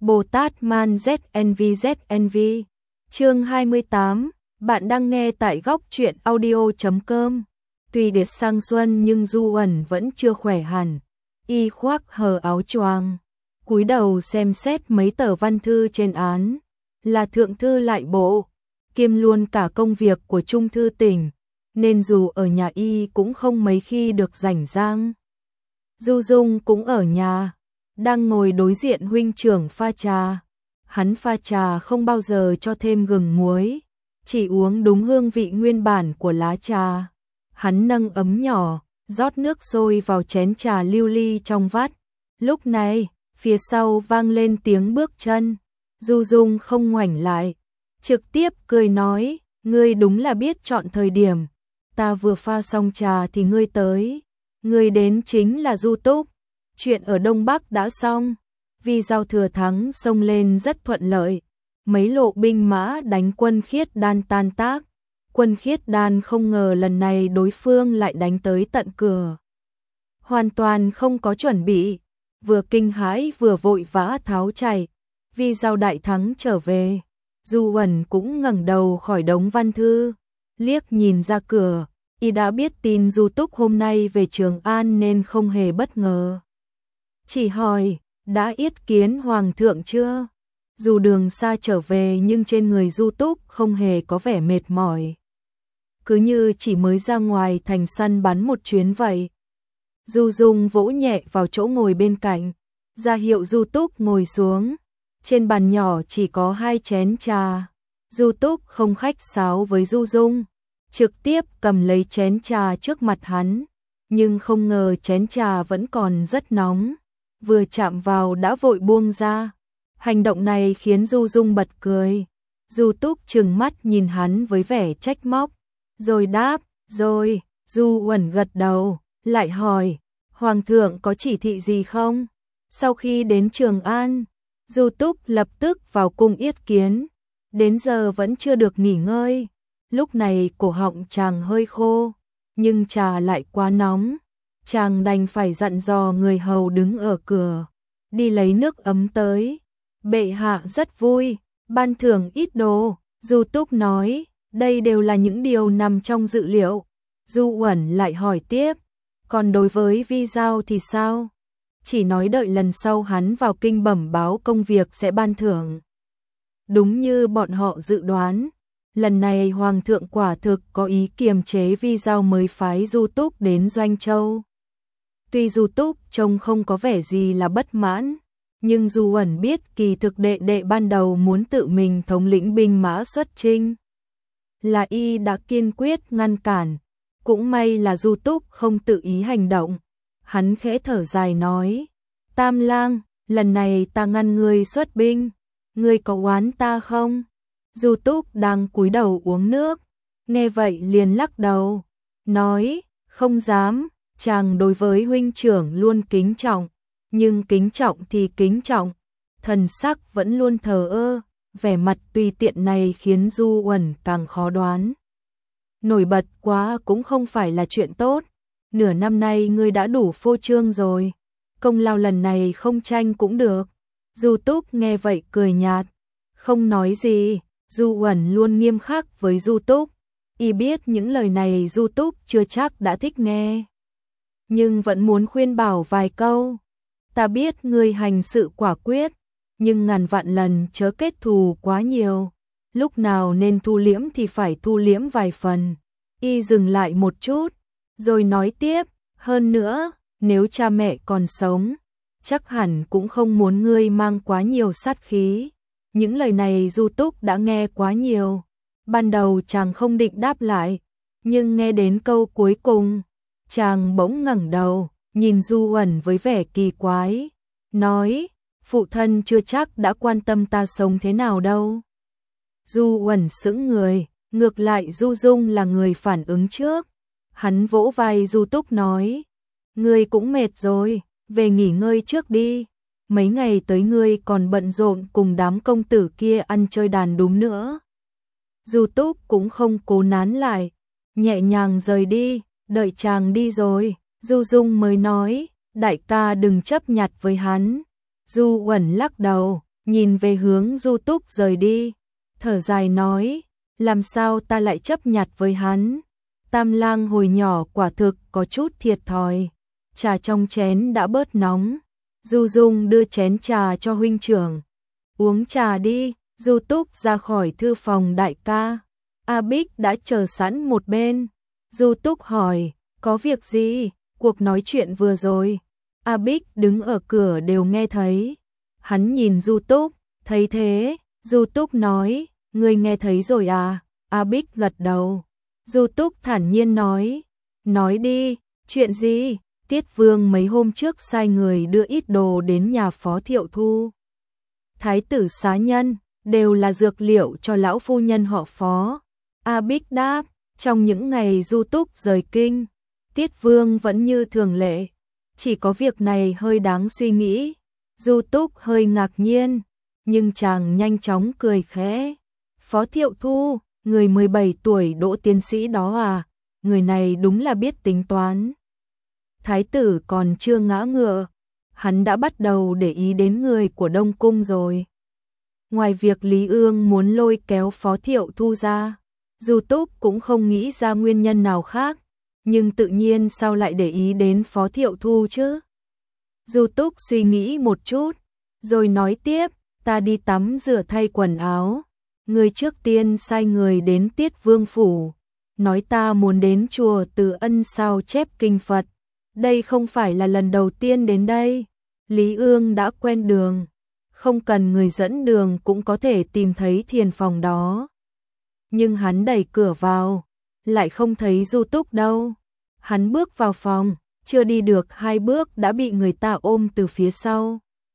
Bồ Tát Man ZNV. Chương 28, bạn đang nghe tại góc truyện audio.com. Tuy điệt sang xuân nhưng Du Uẩn vẫn chưa khỏe hẳn. Y khoác hờ áo choàng, cúi đầu xem xét mấy tờ văn thư trên án, là thượng thư lại bộ, kiêm luôn cả công việc của trung thư tỉnh, nên dù ở nhà Y cũng không mấy khi được rảnh rang. Du Dung cũng ở nhà, đang ngồi đối diện huynh trưởng pha trà. Hắn pha trà không bao giờ cho thêm gừng muối, chỉ uống đúng hương vị nguyên bản của lá trà. Hắn nâng ấm nhỏ, rót nước sôi vào chén trà lưu ly trong vắt. Lúc này, phía sau vang lên tiếng bước chân. Du Dung không ngoảnh lại, trực tiếp cười nói, ngươi đúng là biết chọn thời điểm. Ta vừa pha xong trà thì ngươi tới. Ngươi đến chính là Du Túc. Chuyện ở Đông Bắc đã xong, vì giao thừa thắng xông lên rất thuận lợi. Mấy lộ binh mã đánh quân Khiết Đan tan tác. Quân Khiết Đan không ngờ lần này đối phương lại đánh tới tận cửa. Hoàn toàn không có chuẩn bị, vừa kinh hãi vừa vội vã tháo chạy. Vì giao đại thắng trở về, Du Uẩn cũng ngẩng đầu khỏi đống văn thư, liếc nhìn ra cửa. Y đã biết tin Du Túc hôm nay về Trường An nên không hề bất ngờ. Chỉ hỏi, đã yết kiến Hoàng thượng chưa? Dù đường xa trở về nhưng trên người Du Túc không hề có vẻ mệt mỏi. Cứ như chỉ mới ra ngoài thành săn bắn một chuyến vậy. Du Dung vỗ nhẹ vào chỗ ngồi bên cạnh, ra hiệu Du Túc ngồi xuống. Trên bàn nhỏ chỉ có 2 chén trà. Du Túc không khách sáo với Du Dung, trực tiếp cầm lấy chén trà trước mặt hắn. Nhưng không ngờ chén trà vẫn còn rất nóng, vừa chạm vào đã vội buông ra. Hành động này khiến Du Dung bật cười. Du Túc trừng mắt nhìn hắn với vẻ trách móc, rồi đáp, rồi. Du Uẩn gật đầu, lại hỏi, Hoàng thượng có chỉ thị gì không? Sau khi đến Trường An, Du Túc lập tức vào cung yết kiến, đến giờ vẫn chưa được nghỉ ngơi. Lúc này cổ họng chàng hơi khô, nhưng trà lại quá nóng. Chàng đành phải dặn dò người hầu đứng ở cửa, đi lấy nước ấm tới. Bệ hạ rất vui, ban thưởng ít đồ. Du Túc nói, đây đều là những điều nằm trong dự liệu. Du Uẩn lại hỏi tiếp, còn đối với Vi Giao thì sao? Chỉ nói đợi lần sau hắn vào kinh bẩm báo công việc sẽ ban thưởng. Đúng như bọn họ dự đoán, lần này Hoàng thượng quả thực có ý kiềm chế Vi Giao mới phái Du Túc đến Doanh Châu. Tuy Du Túc trông không có vẻ gì là bất mãn, nhưng Du Uẩn biết kỳ thực đệ đệ ban đầu muốn tự mình thống lĩnh binh mã xuất chinh. Là Y đã kiên quyết ngăn cản, cũng may là Du Túc không tự ý hành động. Hắn khẽ thở dài nói, Tam lang, lần này ta ngăn ngươi xuất binh, ngươi có oán ta không? Du Túc đang cúi đầu uống nước, nghe vậy liền lắc đầu, nói, không dám. Chàng đối với huynh trưởng luôn kính trọng, nhưng kính trọng thì kính trọng, thần sắc vẫn luôn thờ ơ. Vẻ mặt tùy tiện này khiến Du Uẩn càng khó đoán. Nổi bật quá cũng không phải là chuyện tốt. Nửa năm nay ngươi đã đủ phô trương rồi, công lao lần này không tranh cũng được. Du Túc nghe vậy cười nhạt, không nói gì. Du Uẩn luôn nghiêm khắc với Du Túc, y biết những lời này Du Túc chưa chắc đã thích nghe, nhưng vẫn muốn khuyên bảo vài câu. Ta biết ngươi hành sự quả quyết, nhưng ngàn vạn lần chớ kết thù quá nhiều. Lúc nào nên thu liễm thì phải thu liễm vài phần. Y dừng lại một chút, rồi nói tiếp, hơn nữa, nếu cha mẹ còn sống, chắc hẳn cũng không muốn ngươi mang quá nhiều sát khí. Những lời này Du Túc đã nghe quá nhiều. Ban đầu chàng không định đáp lại, nhưng nghe đến câu cuối cùng, chàng bỗng ngẩng đầu, nhìn Du Uẩn với vẻ kỳ quái, nói, phụ thân chưa chắc đã quan tâm ta sống thế nào đâu. Du Uẩn sững người, ngược lại Du Dung là người phản ứng trước. Hắn vỗ vai Du Túc nói, ngươi cũng mệt rồi, về nghỉ ngơi trước đi. Mấy ngày tới ngươi còn bận rộn cùng đám công tử kia ăn chơi đàn đúm nữa. Du Túc cũng không cố nán lại, nhẹ nhàng rời đi. Đợi chàng đi rồi, Du Dung mới nói, đại ca đừng chấp nhặt với hắn. Du Uẩn lắc đầu, nhìn về hướng Du Túc rời đi, thở dài nói, làm sao ta lại chấp nhặt với hắn. Tam Lang hồi nhỏ quả thực có chút thiệt thòi. Trà trong chén đã bớt nóng. Du Dung đưa chén trà cho huynh trưởng. Uống trà đi. Du Túc ra khỏi thư phòng đại ca. A Bích đã chờ sẵn một bên. Du Túc hỏi, có việc gì? Cuộc nói chuyện vừa rồi. A Bích đứng ở cửa đều nghe thấy. Hắn nhìn Du Túc, thấy thế. Du Túc nói, ngươi nghe thấy rồi à? A Bích gật đầu. Du Túc thản nhiên nói đi, chuyện gì? Tiết Vương mấy hôm trước sai người đưa ít đồ đến nhà Phó Thiệu Thu. Thái tử xá nhân, đều là dược liệu cho lão phu nhân họ Phó. A Bích đáp, trong những ngày Du Túc rời kinh, Tiết Vương vẫn như thường lệ, chỉ có việc này hơi đáng suy nghĩ. Du Túc hơi ngạc nhiên, nhưng chàng nhanh chóng cười khẽ. Phó Thiệu Thu, người 17 tuổi đỗ tiến sĩ đó à, người này đúng là biết tính toán. Thái tử còn chưa ngã ngựa, hắn đã bắt đầu để ý đến người của Đông Cung rồi. Ngoài việc Lý Ương muốn lôi kéo Phó Thiệu Thu ra, Du Túc cũng không nghĩ ra nguyên nhân nào khác, nhưng tự nhiên sao lại để ý đến Phó Thiệu Thu chứ? Du Túc suy nghĩ một chút, rồi nói tiếp, ta đi tắm rửa thay quần áo. Người trước tiên sai người đến Tiết Vương phủ, nói ta muốn đến chùa Từ Ân sao chép kinh Phật. Đây không phải là lần đầu tiên đến đây. Lý Ương đã quen đường, không cần người dẫn đường cũng có thể tìm thấy thiền phòng đó. Nhưng hắn đẩy cửa vào, lại không thấy Du Túc đâu. Hắn bước vào phòng, chưa đi được 2 bước đã bị người ta ôm từ phía sau.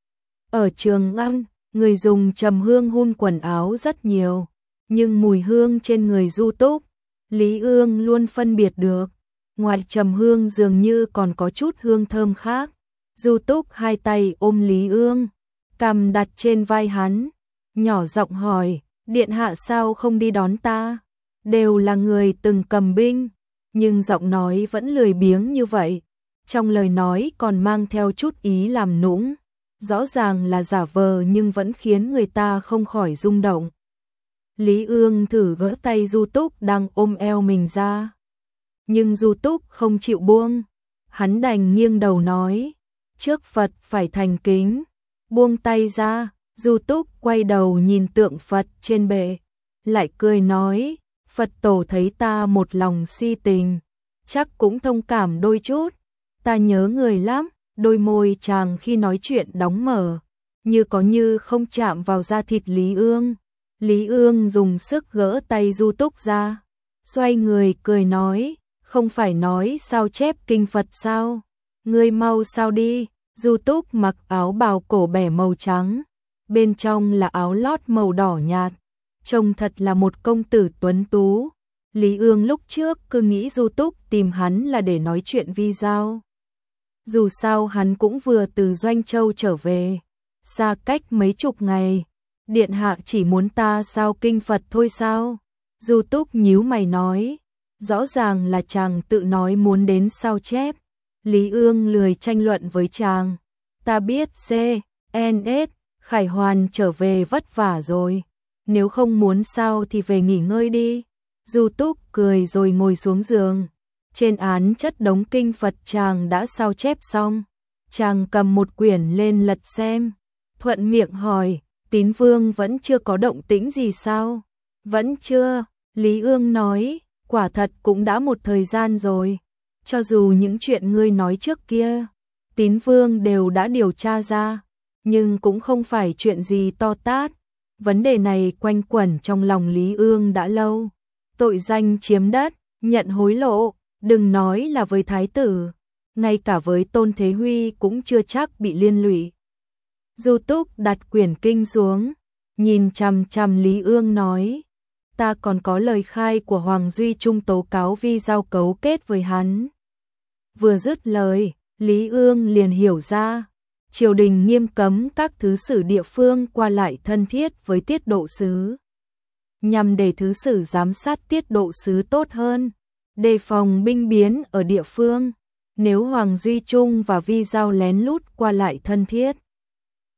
Ở Trường An, người dùng trầm hương hun quần áo rất nhiều, nhưng mùi hương trên người Du Túc, Lý Ương luôn phân biệt được. Ngoài trầm hương dường như còn có chút hương thơm khác. Du Túc hai tay ôm Lý Ương, cằm đặt trên vai hắn, nhỏ giọng hỏi, điện hạ sao không đi đón ta? Đều là người từng cầm binh, nhưng giọng nói vẫn lười biếng như vậy. Trong lời nói còn mang theo chút ý làm nũng, rõ ràng là giả vờ nhưng vẫn khiến người ta không khỏi rung động. Lý Ương thử gỡ tay Du Túc đang ôm eo mình ra, nhưng Du Túc không chịu buông. Hắn đành nghiêng đầu nói, trước Phật phải thành kính, buông tay ra. Du Túc quay đầu nhìn tượng Phật trên bệ, lại cười nói, Phật tổ thấy ta một lòng si tình, chắc cũng thông cảm đôi chút. Ta nhớ người lắm. Đôi môi chàng khi nói chuyện đóng mở, như có như không chạm vào da thịt Lý Ương. Lý Ương dùng sức gỡ tay Du Túc ra, xoay người cười nói, không phải nói sao chép kinh Phật sao? Ngươi mau sao đi. Du Túc mặc áo bào cổ bẻ màu trắng, bên trong là áo lót màu đỏ nhạt, trông thật là một công tử tuấn tú. Lý Ương lúc trước cứ nghĩ Du Túc tìm hắn là để nói chuyện vi giao. Dù sao hắn cũng vừa từ Doanh Châu trở về, xa cách mấy chục ngày, điện hạ chỉ muốn ta sao kinh Phật thôi sao? Du Túc nhíu mày nói, rõ ràng là chàng tự nói muốn đến sao chép. Lý Ương lười tranh luận với chàng, ta biết CNS, Khải Hoàn trở về vất vả rồi, nếu không muốn sao thì về nghỉ ngơi đi. Du Túc cười rồi ngồi xuống giường. Trên án chất đống kinh Phật chàng đã sao chép xong, chàng cầm một quyển lên lật xem, thuận miệng hỏi, Tín Vương vẫn chưa có động tĩnh gì sao? Vẫn chưa, Lý Ương nói, quả thật cũng đã một thời gian rồi, cho dù những chuyện ngươi nói trước kia, Tín Vương đều đã điều tra ra, nhưng cũng không phải chuyện gì to tát. Vấn đề này quanh quẩn trong lòng Lý Ương đã lâu, tội danh chiếm đất, nhận hối lộ. Đừng nói là với thái tử, ngay cả với Tôn Thế Huy cũng chưa chắc bị liên lụy. Du Túc đặt quyển kinh xuống, nhìn chằm chằm Lý Ương nói, ta còn có lời khai của Hoàng Duy Trung tố cáo vi giao cấu kết với hắn. Vừa dứt lời, Lý Ương liền hiểu ra, triều đình nghiêm cấm các thứ sử địa phương qua lại thân thiết với tiết độ sứ, nhằm để thứ sử giám sát tiết độ sứ tốt hơn, đề phòng binh biến ở địa phương. Nếu Hoàng Duy Trung và Vi Giao lén lút qua lại thân thiết,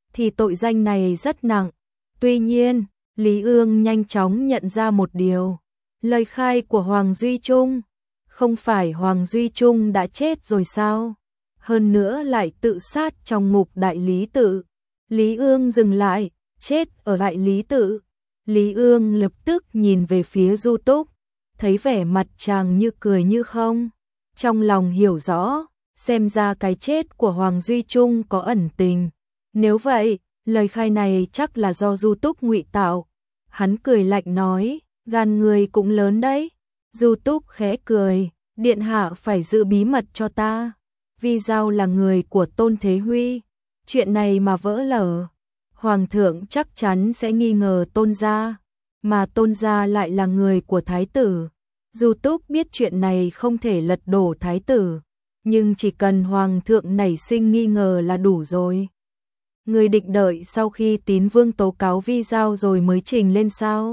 thì tội danh này rất nặng. Tuy nhiên, Lý Ương nhanh chóng nhận ra một điều. Lời khai của Hoàng Duy Trung. Không phải Hoàng Duy Trung đã chết rồi sao? Hơn nữa lại tự sát trong ngục đại lý tự. Lý Ương dừng lại, chết ở đại lý tự. Lý Ương lập tức nhìn về phía Du Túc, thấy vẻ mặt chàng như cười như không. Trong lòng hiểu rõ, xem ra cái chết của Hoàng Duy Trung có ẩn tình. Nếu vậy, lời khai này chắc là do Du Túc ngụy tạo. Hắn cười lạnh nói, gan người cũng lớn đấy. Du Túc khẽ cười, điện hạ phải giữ bí mật cho ta. Vi Dao là người của Tôn Thế Huy, chuyện này mà vỡ lở, Hoàng thượng chắc chắn sẽ nghi ngờ Tôn gia, mà Tôn gia lại là người của Thái tử. Du Túc biết chuyện này không thể lật đổ Thái tử, nhưng chỉ cần Hoàng thượng nảy sinh nghi ngờ là đủ rồi. Người định đợi sau khi Tín Vương tố cáo Vi Dao rồi mới trình lên sao?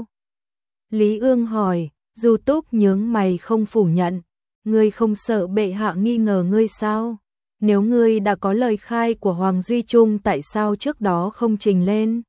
Lý Ương hỏi. Du Túc nhướng mày không phủ nhận. Ngươi không sợ bệ hạ nghi ngờ ngươi sao? Nếu ngươi đã có lời khai của Hoàng Duy Trung tại sao trước đó không trình lên?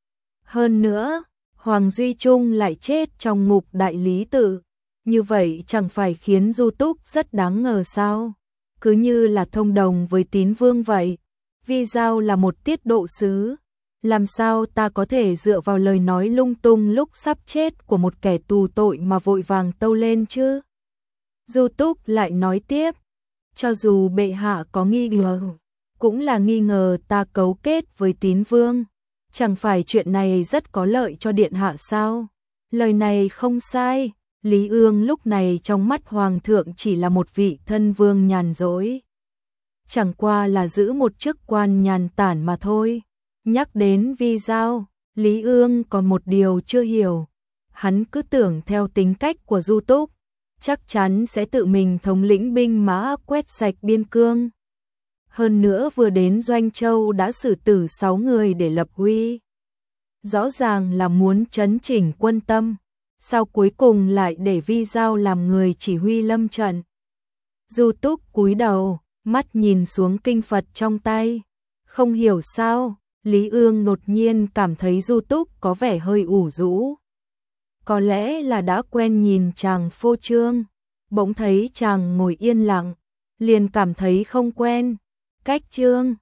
Hơn nữa, Hoàng Duy Trung lại chết trong ngục đại lý tự. Như vậy chẳng phải khiến Du Túc rất đáng ngờ sao? Cứ như là thông đồng với Tín Vương vậy. Vi Dao là một tiết độ sứ. Làm sao ta có thể dựa vào lời nói lung tung lúc sắp chết của một kẻ tù tội mà vội vàng tâu lên chứ? Du Túc lại nói tiếp, cho dù bệ hạ có nghi ngờ, cũng là nghi ngờ ta cấu kết với Tín Vương. Chẳng phải chuyện này rất có lợi cho điện hạ sao? Lời này không sai, Lý Ương lúc này trong mắt Hoàng thượng chỉ là một vị thân vương nhàn rỗi. Chẳng qua là giữ một chức quan nhàn tản mà thôi. Nhắc đến Vi Dao, Lý Ương còn một điều chưa hiểu. Hắn cứ tưởng theo tính cách của Du Túc, chắc chắn sẽ tự mình thống lĩnh binh mã quét sạch biên cương. Hơn nữa vừa đến Doanh Châu đã xử tử 6 người để lập uy. Rõ ràng là muốn trấn chỉnh quân tâm, sao cuối cùng lại để Vi Dao làm người chỉ huy lâm trận. Du Túc cúi đầu, mắt nhìn xuống kinh Phật trong tay. Không hiểu sao, Lý Ương đột nhiên cảm thấy Du Túc có vẻ hơi ủ rũ. Có lẽ là đã quen nhìn chàng phô trương, bỗng thấy chàng ngồi yên lặng, liền cảm thấy không quen. Cách trương,